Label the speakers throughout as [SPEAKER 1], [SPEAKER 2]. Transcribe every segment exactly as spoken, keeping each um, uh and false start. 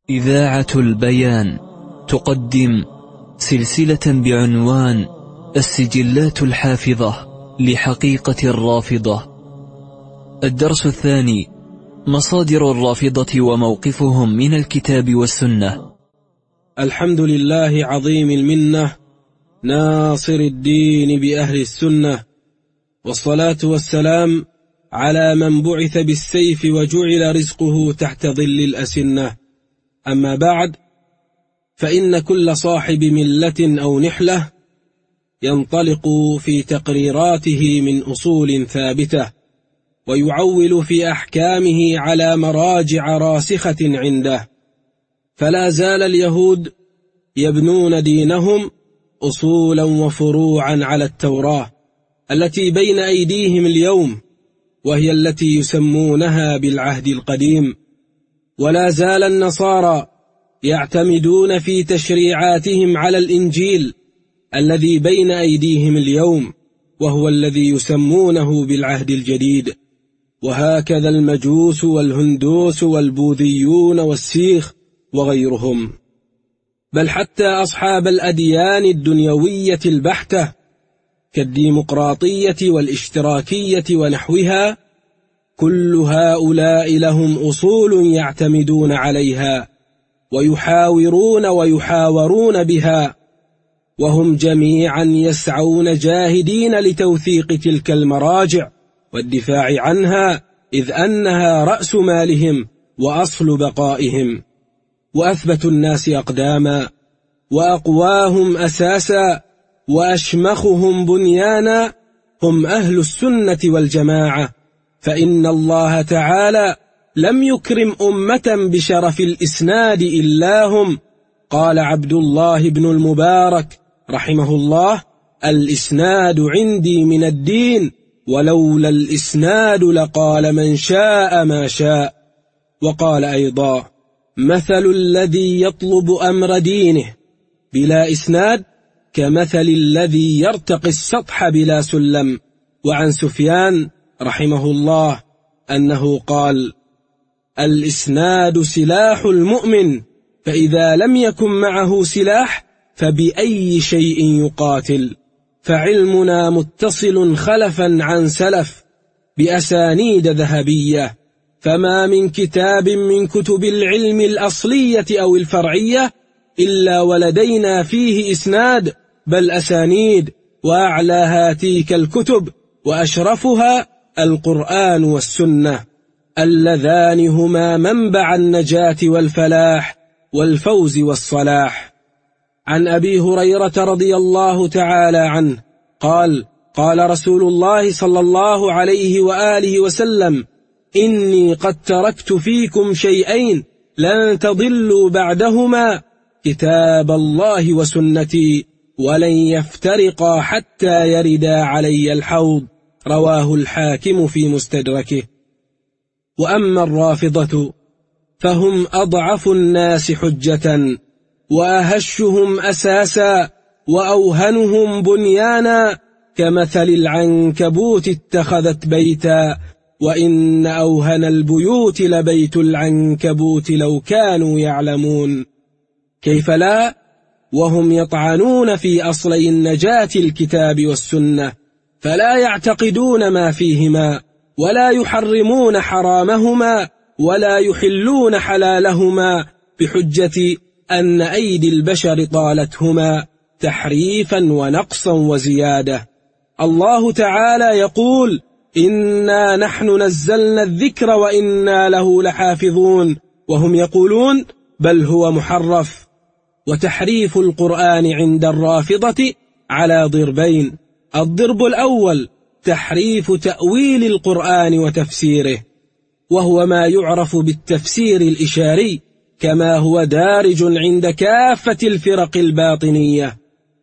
[SPEAKER 1] إذاعة البيان تقدم سلسلة بعنوان السجلات الحافظة لحقيقة الرافضة. الدرس الثاني: مصادر الرافضة وموقفهم من الكتاب والسنة.
[SPEAKER 2] الحمد لله عظيم المنة ناصر الدين بأهل السنة، والصلاة والسلام على من بعث بالسيف وجعل رزقه تحت ظل الأسنة. أما بعد، فإن كل صاحب ملة أو نحلة ينطلق في تقريراته من أصول ثابتة، ويعول في أحكامه على مراجع راسخة عنده. فلا زال اليهود يبنون دينهم أصولا وفروعا على التوراة التي بين أيديهم اليوم، وهي التي يسمونها بالعهد القديم. ولا زال النصارى يعتمدون في تشريعاتهم على الإنجيل الذي بين أيديهم اليوم، وهو الذي يسمونه بالعهد الجديد. وهكذا المجوس والهندوس والبوذيون والسيخ وغيرهم، بل حتى أصحاب الأديان الدنيوية البحتة كالديمقراطية والاشتراكية ونحوها، كل هؤلاء لهم أصول يعتمدون عليها ويحاورون ويحاورون بها، وهم جميعا يسعون جاهدين لتوثيق تلك المراجع والدفاع عنها، إذ أنها رأس مالهم وأصل بقائهم، وأثبت الناس أقداما، وأقواهم أساسا، وأشمخهم بنيانا هم أهل السنة والجماعة. فإن الله تعالى لم يكرم أمة بشرف الإسناد إلا هم. قال عبد الله بن المبارك رحمه الله: الإسناد عندي من الدين، ولولا الإسناد لقال من شاء ما شاء. وقال أيضا: مثل الذي يطلب أمر دينه بلا إسناد كمثل الذي يرتقي السطح بلا سلم. وعن سفيان رحمه الله أنه قال: الإسناد سلاح المؤمن، فإذا لم يكن معه سلاح فبأي شيء يقاتل. فعلمنا متصل خلفا عن سلف بأسانيد ذهبية، فما من كتاب من كتب العلم الأصلية أو الفرعية إلا ولدينا فيه إسناد، بل أسانيد. وأعلاها تلك الكتب وأشرفها القرآن والسنة، اللذان هما منبع النجاة والفلاح والفوز والصلاح. عن أبي هريرة رضي الله تعالى عنه قال: قال رسول الله صلى الله عليه وآله وسلم: إني قد تركت فيكم شيئين لن تضلوا بعدهما، كتاب الله وسنتي، ولن يفترقا حتى يردا علي الحوض. رواه الحاكم في مستدركه. وأما الرافضة فهم أضعف الناس حجة، وأهشهم أساسا، وأوهنهم بنيانا، كمثل العنكبوت اتخذت بيتا، وإن أوهن البيوت لبيت العنكبوت لو كانوا يعلمون. كيف لا وهم يطعنون في أصلي النجاة الكتاب والسنة، فلا يعتقدون ما فيهما، ولا يحرمون حرامهما، ولا يحلون حلالهما، بحجة أن أيدي البشر طالتهما تحريفا ونقصا وزيادة. الله تعالى يقول: إنا نحن نزلنا الذكر وإنا له لحافظون، وهم يقولون بل هو محرف. وتحريف القرآن عند الرافضة على ضربين: الضرب الأول تحريف تأويل القرآن وتفسيره، وهو ما يعرف بالتفسير الإشاري، كما هو دارج عند كافة الفرق الباطنية.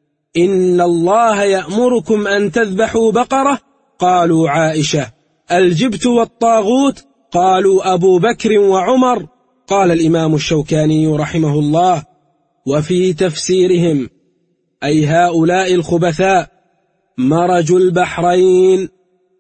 [SPEAKER 2] إن الله يأمركم أن تذبحوا بقرة، قالوا عائشة. الجبت والطاغوت، قالوا أبو بكر وعمر. قال الإمام الشوكاني رحمه الله: وفي تفسيرهم أي هؤلاء الخبثاء مرج البحرين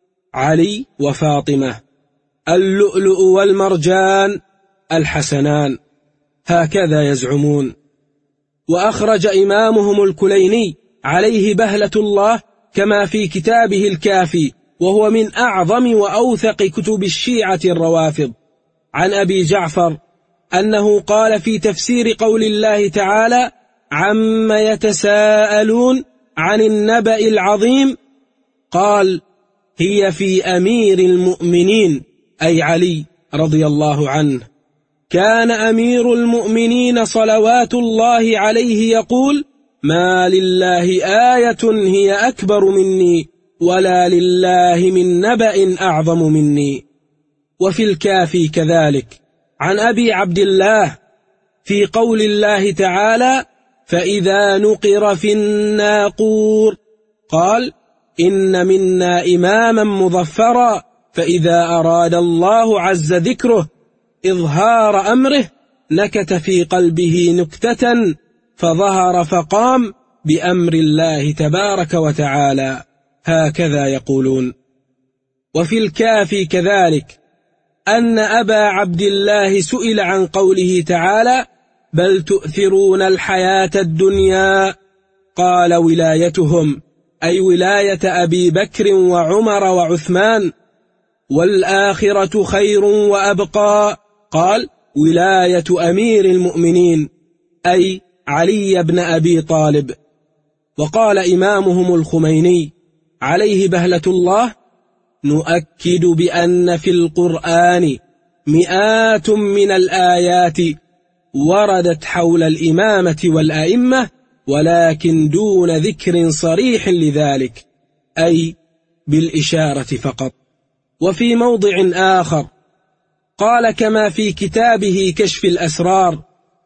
[SPEAKER 2] علي وفاطمة، اللؤلؤ والمرجان الحسنان. هكذا يزعمون. وأخرج إمامهم الكليني عليه بهلة الله كما في كتابه الكافي، وهو من أعظم وأوثق كتب الشيعة الروافض، عن أبي جعفر أنه قال في تفسير قول الله تعالى: عما يتساءلون عن النبأ العظيم، قال: هي في أمير المؤمنين، أي علي رضي الله عنه. كان أمير المؤمنين صلوات الله عليه يقول: ما لله آية هي أكبر مني، ولا لله من نبأ أعظم مني. وفي الكافي كذلك عن أبي عبد الله في قول الله تعالى: فإذا نقر في الناقور، قال: إن منا إماما مظفرا، فإذا أراد الله عز ذكره إظهار أمره نكت في قلبه نكتة فظهر فقام بأمر الله تبارك وتعالى. هكذا يقولون. وفي الكافي كذلك أن أبا عبد الله سئل عن قوله تعالى: بل تؤثرون الحياة الدنيا، قال: ولايتهم أي ولاية أبي بكر وعمر وعثمان، والآخرة خير وأبقى، قال: ولاية أمير المؤمنين أي علي بن أبي طالب. وقال إمامهم الخميني عليه بهلة الله: نؤكد بأن في القرآن مئات من الآيات وردت حول الإمامة والأئمة، ولكن دون ذكر صريح لذلك، أي بالإشارة فقط. وفي موضع آخر قال كما في كتابه كشف الأسرار: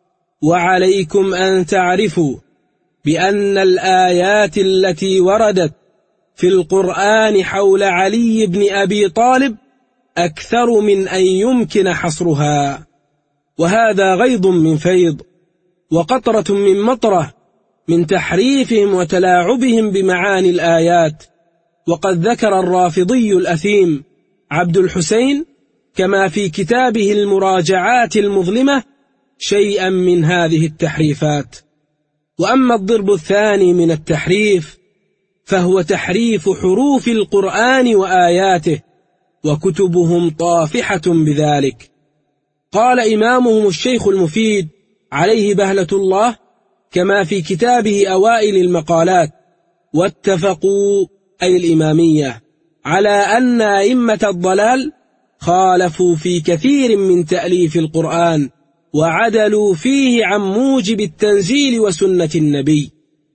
[SPEAKER 2] وعليكم أن تعرفوا بأن الآيات التي وردت في القرآن حول علي بن أبي طالب أكثر من أن يمكن حصرها، وهذا غيض من فيض وقطرة من مطرة من تحريفهم وتلاعبهم بمعاني الآيات. وقد ذكر الرافضي الأثيم عبد الحسين كما في كتابه المراجعات المظلمة شيئا من هذه التحريفات. وأما الضرب الثاني من التحريف فهو تحريف حروف القرآن وآياته، وكتبهم طافحة بذلك. قال إمامهم الشيخ المفيد عليه بهلة الله كما في كتابه أوائل المقالات: واتفقوا أي الإمامية على أن أئمة الضلال خالفوا في كثير من تأليف القرآن وعدلوا فيه عن موجب التنزيل وسنة النبي.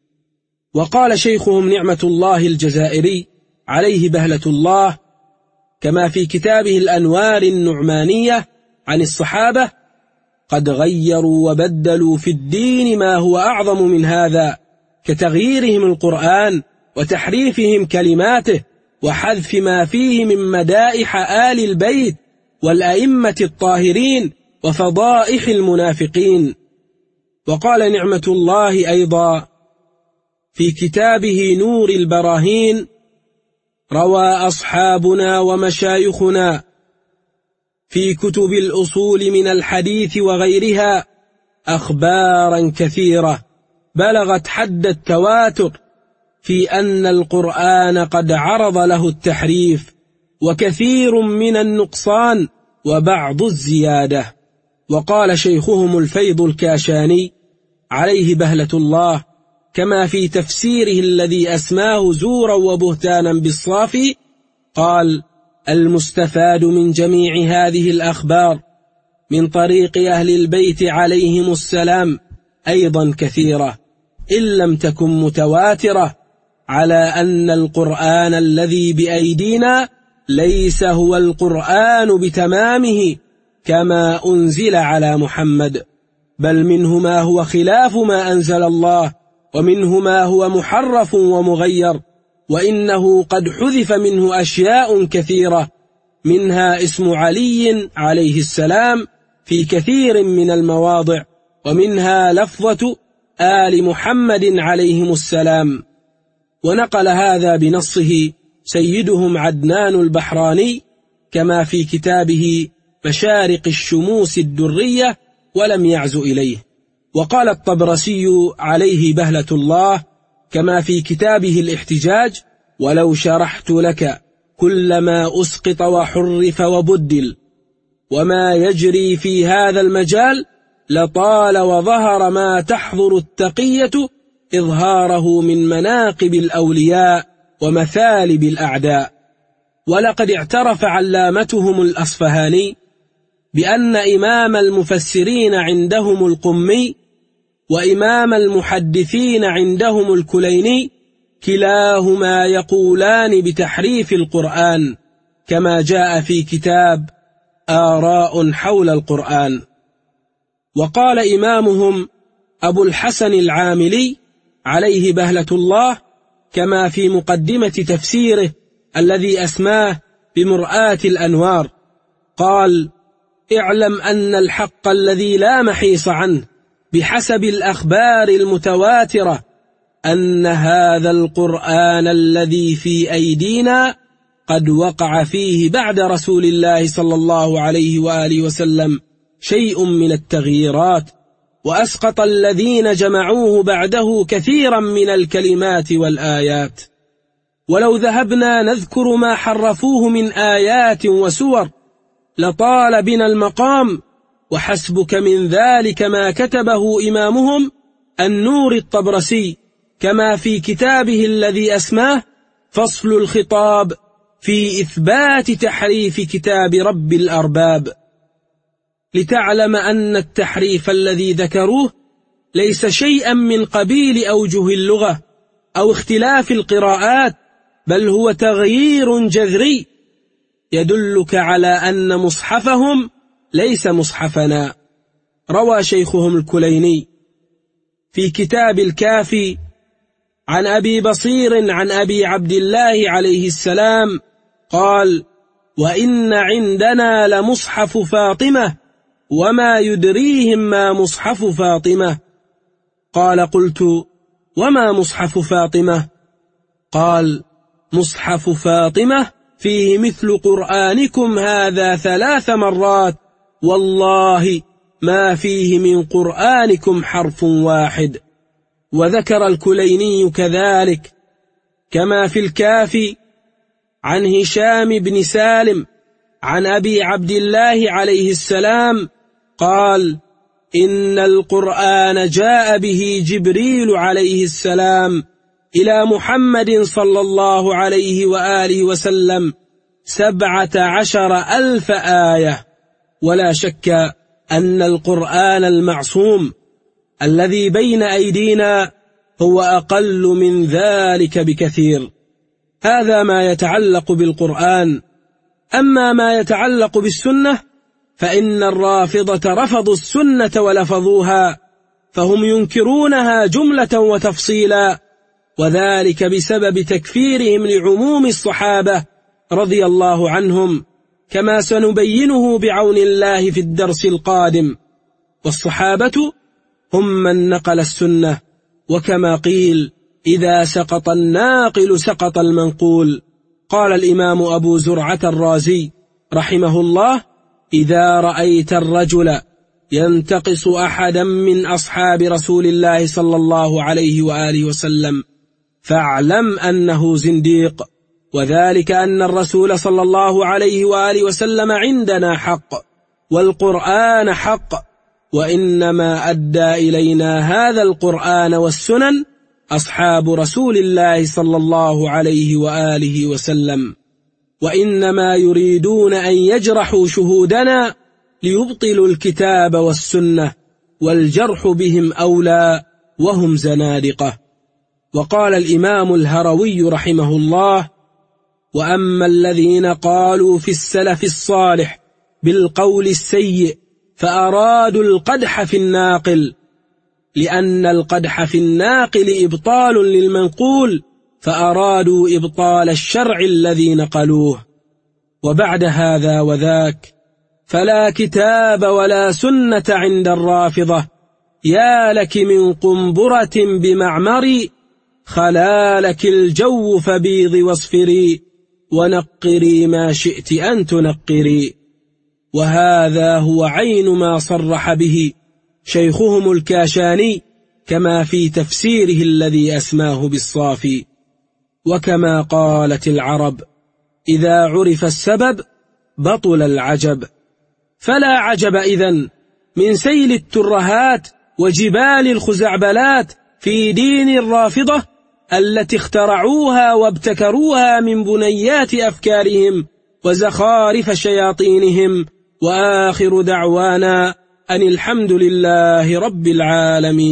[SPEAKER 2] وقال شيخهم نعمة الله الجزائري عليه بهلة الله كما في كتابه الأنوار النعمانية عن الصحابة: قد غيروا وبدلوا في الدين ما هو أعظم من هذا، كتغييرهم القرآن وتحريفهم كلماته وحذف ما فيه من مدائح آل البيت والأئمة الطاهرين وفضائح المنافقين. وقال نعمة الله أيضا في كتابه نور البراهين: روى أصحابنا ومشايخنا في كتب الأصول من الحديث وغيرها أخبارا كثيرة بلغت حد التواتر في أن القرآن قد عرض له التحريف وكثير من النقصان وبعض الزيادة. وقال شيخهم الفيض الكاشاني عليه بهلة الله كما في تفسيره الذي أسماه زورا وبهتانا بالصافي: قال: المستفاد من جميع هذه الأخبار من طريق أهل البيت عليهم السلام أيضا كثيرة إن لم تكن متواترة، على أن القرآن الذي بأيدينا ليس هو القرآن بتمامه كما أنزل على محمد، بل منه ما هو خلاف ما أنزل الله، ومنه ما هو محرف ومغير، وإنه قد حذف منه أشياء كثيرة، منها اسم علي عليه السلام في كثير من المواضع، ومنها لفظة آل محمد عليهم السلام. ونقل هذا بنصه سيدهم عدنان البحراني كما في كتابه مشارق الشموس الدرية ولم يعز إليه. وقال الطبرسي عليه بهلة الله كما في كتابه الاحتجاج: ولو شرحت لك كل ما أسقط وحرف وبدل وما يجري في هذا المجال لطال وظهر ما تحضر التقية إظهاره من مناقب الأولياء ومثالب الأعداء. ولقد اعترف علامتهم الأصفهاني بأن إمام المفسرين عندهم القمي وإمام المحدثين عندهم الكليني كلاهما يقولان بتحريف القرآن، كما جاء في كتاب آراء حول القرآن. وقال إمامهم أبو الحسن العاملي عليه بهلة الله كما في مقدمة تفسيره الذي أسماه بمرآة الأنوار، قال: اعلم أن الحق الذي لا محيص عنه بحسب الأخبار المتواترة أن هذا القرآن الذي في أيدينا قد وقع فيه بعد رسول الله صلى الله عليه وآله وسلم شيء من التغييرات، وأسقط الذين جمعوه بعده كثيرا من الكلمات والآيات. ولو ذهبنا نذكر ما حرفوه من آيات وسور لطال بنا المقام، وحسبك من ذلك ما كتبه إمامهم النور الطبرسي كما في كتابه الذي أسماه فصل الخطاب في إثبات تحريف كتاب رب الأرباب، لتعلم أن التحريف الذي ذكروه ليس شيئا من قبيل أوجه اللغة أو اختلاف القراءات، بل هو تغيير جذري يدلك على أن مصحفهم ليس مصحفنا. روى شيخهم الكليني في كتاب الكافي عن أبي بصير عن أبي عبد الله عليه السلام قال: وإن عندنا لمصحف فاطمة وما يدريهم ما مصحف فاطمة. قال: قلت: وما مصحف فاطمة؟ قال: مصحف فاطمة فيه مثل قرآنكم هذا ثلاث مرات، والله ما فيه من قرآنكم حرف واحد. وذكر الكليني كذلك كما في الكافي عن هشام بن سالم عن أبي عبد الله عليه السلام قال: إن القرآن جاء به جبريل عليه السلام إلى محمد صلى الله عليه وآله وسلم سبعة عشر ألف آية. ولا شك أن القرآن المعصوم الذي بين أيدينا هو أقل من ذلك بكثير. هذا ما يتعلق بالقرآن. أما ما يتعلق بالسنة فإن الرافضة رفضوا السنة ولفظوها، فهم ينكرونها جملة وتفصيلا، وذلك بسبب تكفيرهم لعموم الصحابة رضي الله عنهم، كما سنبينه بعون الله في الدرس القادم. والصحابة هم من نقل السنة، وكما قيل: إذا سقط الناقل سقط المنقول. قال الإمام أبو زرعة الرازي رحمه الله: إذا رأيت الرجل ينتقص أحدا من أصحاب رسول الله صلى الله عليه وآله وسلم فاعلم أنه زنديق، وذلك أن الرسول صلى الله عليه وآله وسلم عندنا حق، والقرآن حق، وإنما أدى إلينا هذا القرآن والسنن أصحاب رسول الله صلى الله عليه وآله وسلم، وإنما يريدون أن يجرحوا شهودنا ليبطلوا الكتاب والسنة، والجرح بهم أولى وهم زنادقة. وقال الإمام الهروي رحمه الله: وأما الذين قالوا في السلف الصالح بالقول السيء فأرادوا القدح في الناقل، لأن القدح في الناقل إبطال للمنقول، فأرادوا إبطال الشرع الذي نقلوه. وبعد هذا وذاك فلا كتاب ولا سنة عند الرافضة، يا لك من قنبرة بمعمري، خلالك الجو فبيض واصفري، ونقري ما شئت أن تنقري. وهذا هو عين ما صرح به شيخهم الكاشاني كما في تفسيره الذي أسماه بالصافي. وكما قالت العرب: إذا عرف السبب بطل العجب. فلا عجب إذن من سيل الترهات وجبال الخزعبلات في دين الرافضة التي اخترعوها وابتكروها من بنيات أفكارهم وزخارف شياطينهم. وآخر دعوانا أن الحمد لله رب العالمين.